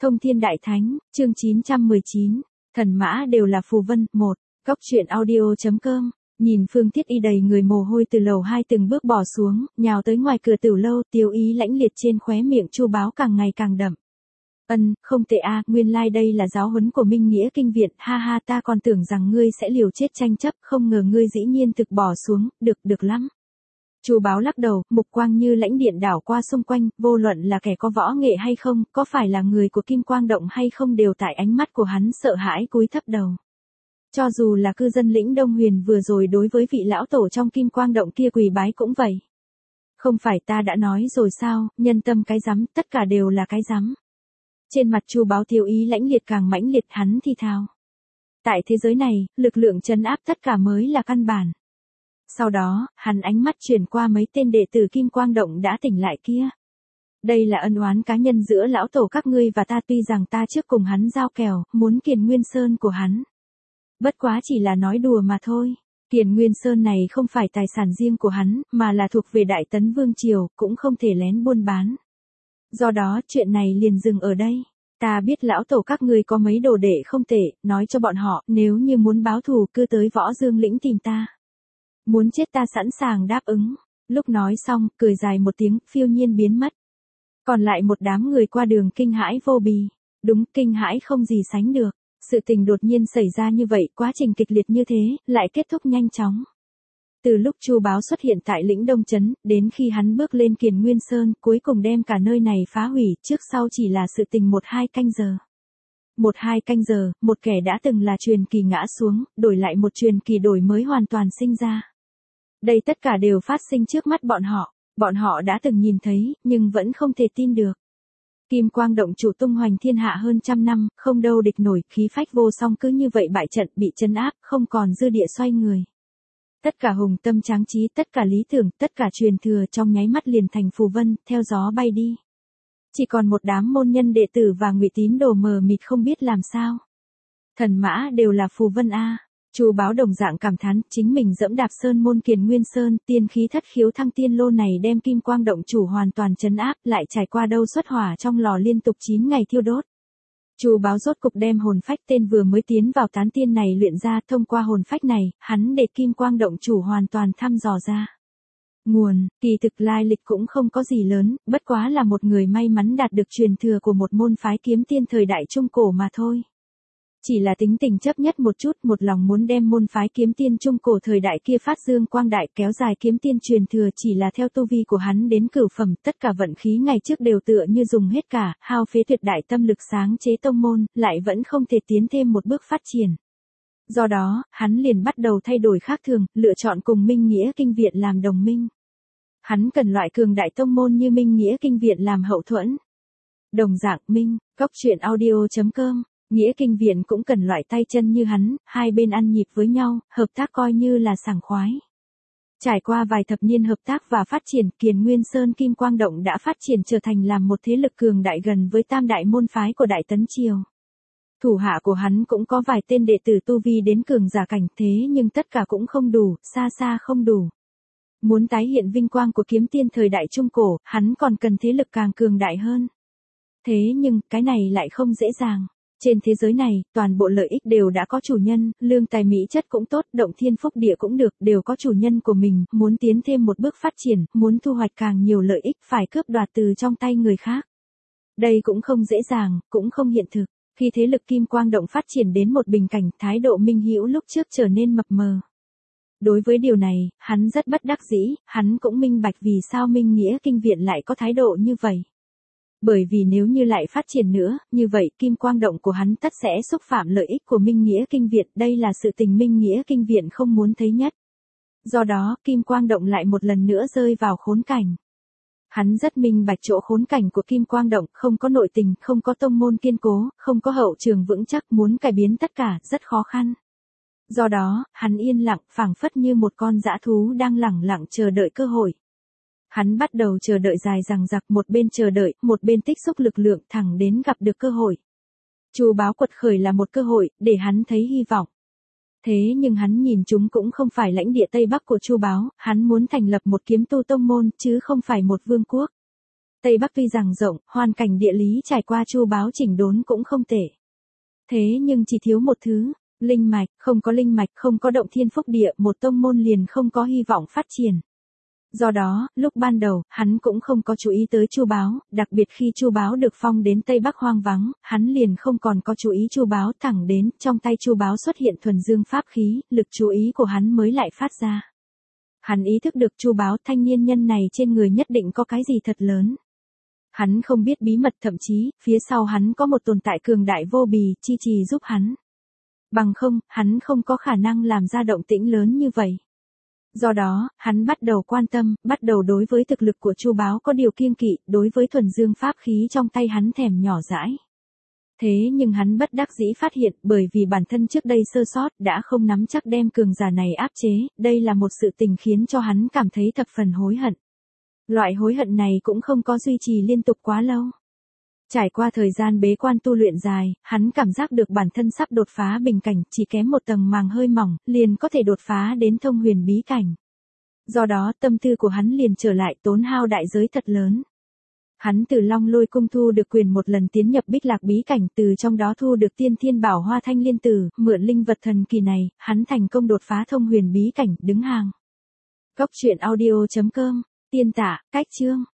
Thông Thiên Đại Thánh, chương 919, thần mã đều là phù vân, 1, Cóc truyện audio.com. Nhìn Phương Thiết Y đầy người mồ hôi từ lầu 2 từng bước bỏ xuống, nhào tới ngoài cửa Tử lâu, tiêu ý lãnh liệt trên khóe miệng Chu Báo càng ngày càng đậm. Không tệ a, nguyên lai đây là giáo huấn của Minh Nghĩa Kinh Viện, ha ha, ta còn tưởng rằng ngươi sẽ liều chết tranh chấp, không ngờ ngươi dĩ nhiên thực bỏ xuống, được lắm. Chu Báo lắc đầu, mục quang như lãnh điện đảo qua xung quanh, vô luận là kẻ có võ nghệ hay không, có phải là người của Kim Quang Động hay không đều tại ánh mắt của hắn sợ hãi cúi thấp đầu. Cho dù là cư dân lĩnh Đông Huyền vừa rồi đối với vị lão tổ trong Kim Quang Động kia quỳ bái cũng vậy. Không phải ta đã nói rồi sao, nhân tâm cái rắm, tất cả đều là cái rắm. Trên mặt Chu Báo tiêu ý lãnh liệt càng mãnh liệt, hắn thì thào. Tại thế giới này, lực lượng trấn áp tất cả mới là căn bản. Sau đó, hắn ánh mắt chuyển qua mấy tên đệ tử Kim Quang Động đã tỉnh lại kia. Đây là ân oán cá nhân giữa lão tổ các ngươi và ta, tuy rằng ta trước cùng hắn giao kèo, muốn Kiền Nguyên Sơn của hắn. Bất quá chỉ là nói đùa mà thôi. Kiền Nguyên Sơn này không phải tài sản riêng của hắn, mà là thuộc về Đại Tấn Vương Triều, cũng không thể lén buôn bán. Do đó, chuyện này liền dừng ở đây. Ta biết lão tổ các ngươi có mấy đồ đệ không tệ, nói cho bọn họ, nếu như muốn báo thù cứ tới Võ Dương lĩnh tìm ta. Muốn chết ta sẵn sàng đáp ứng. Lúc nói xong, cười dài một tiếng, phiêu nhiên biến mất. Còn lại một đám người qua đường kinh hãi vô bì. Đúng, kinh hãi không gì sánh được. Sự tình đột nhiên xảy ra như vậy, quá trình kịch liệt như thế, lại kết thúc nhanh chóng. Từ lúc Chu Báo xuất hiện tại lĩnh Đông Trấn, đến khi hắn bước lên Kiền Nguyên Sơn, cuối cùng đem cả nơi này phá hủy, trước sau chỉ là sự tình 1-2 canh giờ. 1-2 canh giờ, một kẻ đã từng là truyền kỳ ngã xuống, đổi lại một truyền kỳ đổi mới hoàn toàn sinh ra. Đây tất cả đều phát sinh trước mắt bọn họ đã từng nhìn thấy, nhưng vẫn không thể tin được. Kim Quang Động chủ tung hoành thiên hạ hơn trăm năm, không đâu địch nổi, khí phách vô song cứ như vậy bại trận, bị trấn áp, không còn dư địa xoay người. Tất cả hùng tâm tráng trí, tất cả lý tưởng, tất cả truyền thừa trong nháy mắt liền thành phù vân, theo gió bay đi. Chỉ còn một đám môn nhân đệ tử và ngụy tín đồ mờ mịt không biết làm sao. Thần mã đều là phù vân a. Chu Báo đồng dạng cảm thán, chính mình dẫm đạp sơn môn Kiền Nguyên Sơn, tiên khí thất khiếu thăng tiên lô này đem Kim Quang Động chủ hoàn toàn trấn áp, lại trải qua đâu xuất hỏa trong lò liên tục 9 ngày thiêu đốt. Chu Báo rốt cục đem hồn phách tên vừa mới tiến vào tán tiên này luyện ra, thông qua hồn phách này, hắn để Kim Quang Động chủ hoàn toàn thăm dò ra. Nguồn, kỳ thực lai lịch cũng không có gì lớn, bất quá là một người may mắn đạt được truyền thừa của một môn phái kiếm tiên thời đại trung cổ mà thôi. Chỉ là tính tình chấp nhất một chút, một lòng muốn đem môn phái kiếm tiên trung cổ thời đại kia phát dương quang đại, kéo dài kiếm tiên truyền thừa, chỉ là theo tu vi của hắn đến cửu phẩm, tất cả vận khí ngày trước đều tựa như dùng hết cả, hao phế tuyệt đại tâm lực sáng chế tông môn, lại vẫn không thể tiến thêm một bước phát triển. Do đó, hắn liền bắt đầu thay đổi khác thường, lựa chọn cùng Minh Nghĩa Kinh Viện làm đồng minh. Hắn cần loại cường đại tông môn như Minh Nghĩa Kinh Viện làm hậu thuẫn. Đồng dạng Minh, Cóc truyện audio.com. Nghĩa Kinh Viện cũng cần loại tay chân như hắn, hai bên ăn nhịp với nhau, hợp tác coi như là sảng khoái. Trải qua vài thập niên hợp tác và phát triển, Kiền Nguyên Sơn Kim Quang Động đã phát triển trở thành làm một thế lực cường đại gần với tam đại môn phái của Đại Tấn Triều. Thủ hạ của hắn cũng có vài tên đệ tử tu vi đến cường giả cảnh, thế nhưng tất cả cũng không đủ, xa xa không đủ. Muốn tái hiện vinh quang của kiếm tiên thời đại trung cổ, hắn còn cần thế lực càng cường đại hơn. Thế nhưng, cái này lại không dễ dàng. Trên thế giới này, toàn bộ lợi ích đều đã có chủ nhân, lương tài mỹ chất cũng tốt, động thiên phúc địa cũng được, đều có chủ nhân của mình, muốn tiến thêm một bước phát triển, muốn thu hoạch càng nhiều lợi ích phải cướp đoạt từ trong tay người khác. Đây cũng không dễ dàng, cũng không hiện thực. Khi thế lực Kim Quang Động phát triển đến một bình cảnh, thái độ Minh Hữu lúc trước trở nên mập mờ. Đối với điều này, hắn rất bất đắc dĩ, hắn cũng minh bạch vì sao Minh Nghĩa Kinh Viện lại có thái độ như vậy. Bởi vì nếu như lại phát triển nữa, như vậy Kim Quang Động của hắn tất sẽ xúc phạm lợi ích của Minh Nghĩa Kinh Viện, đây là sự tình Minh Nghĩa Kinh Viện không muốn thấy nhất. Do đó, Kim Quang Động lại một lần nữa rơi vào khốn cảnh. Hắn rất minh bạch chỗ khốn cảnh của Kim Quang Động, không có nội tình, không có tông môn kiên cố, không có hậu trường vững chắc, muốn cải biến tất cả, rất khó khăn. Do đó, hắn yên lặng, phảng phất như một con dã thú đang lẳng lặng chờ đợi cơ hội. Hắn bắt đầu chờ đợi dài dằng dặc, một bên chờ đợi, một bên tích xúc lực lượng thẳng đến gặp được cơ hội. Chu Báo quật khởi là một cơ hội, để hắn thấy hy vọng. Thế nhưng hắn nhìn chúng cũng không phải lãnh địa Tây Bắc của Chu Báo, hắn muốn thành lập một kiếm tu tông môn, chứ không phải một vương quốc. Tây Bắc tuy rằng rộng, hoàn cảnh địa lý trải qua chu báo chỉnh đốn cũng không tệ. Thế nhưng chỉ thiếu một thứ, linh mạch, không có động thiên phúc địa, một tông môn liền không có hy vọng phát triển. Do đó, lúc ban đầu, hắn cũng không có chú ý tới chu báo, đặc biệt khi chu báo được phong đến Tây Bắc hoang vắng, hắn liền không còn có chú ý chu báo, thẳng đến trong tay chu báo xuất hiện thuần dương pháp khí, lực chú ý của hắn mới lại phát ra. Hắn ý thức được chu báo thanh niên nhân này trên người nhất định có cái gì thật lớn. Hắn không biết bí mật, thậm chí, phía sau hắn có một tồn tại cường đại vô bì, chi trì giúp hắn. Bằng không, hắn không có khả năng làm ra động tĩnh lớn như vậy. Do đó, hắn bắt đầu quan tâm, bắt đầu đối với thực lực của chu báo có điều kiêng kỵ, đối với thuần dương pháp khí trong tay hắn thèm nhỏ dãi. Thế nhưng hắn bất đắc dĩ phát hiện, bởi vì bản thân trước đây sơ sót, đã không nắm chắc đem cường giả này áp chế, đây là một sự tình khiến cho hắn cảm thấy thập phần hối hận. Loại hối hận này cũng không có duy trì liên tục quá lâu. Trải qua thời gian bế quan tu luyện dài, hắn cảm giác được bản thân sắp đột phá bình cảnh, chỉ kém một tầng màng hơi mỏng, liền có thể đột phá đến thông huyền bí cảnh. Do đó, tâm tư của hắn liền trở lại tốn hao đại giới thật lớn. Hắn từ Long Lôi cung thu được quyền một lần tiến nhập Bích Lạc bí cảnh, từ trong đó thu được Tiên Thiên Bảo Hoa Thanh Liên Tử, mượn linh vật thần kỳ này, hắn thành công đột phá thông huyền bí cảnh, đứng hàng. Cốc truyện audio.com, tiên tả, cách chương.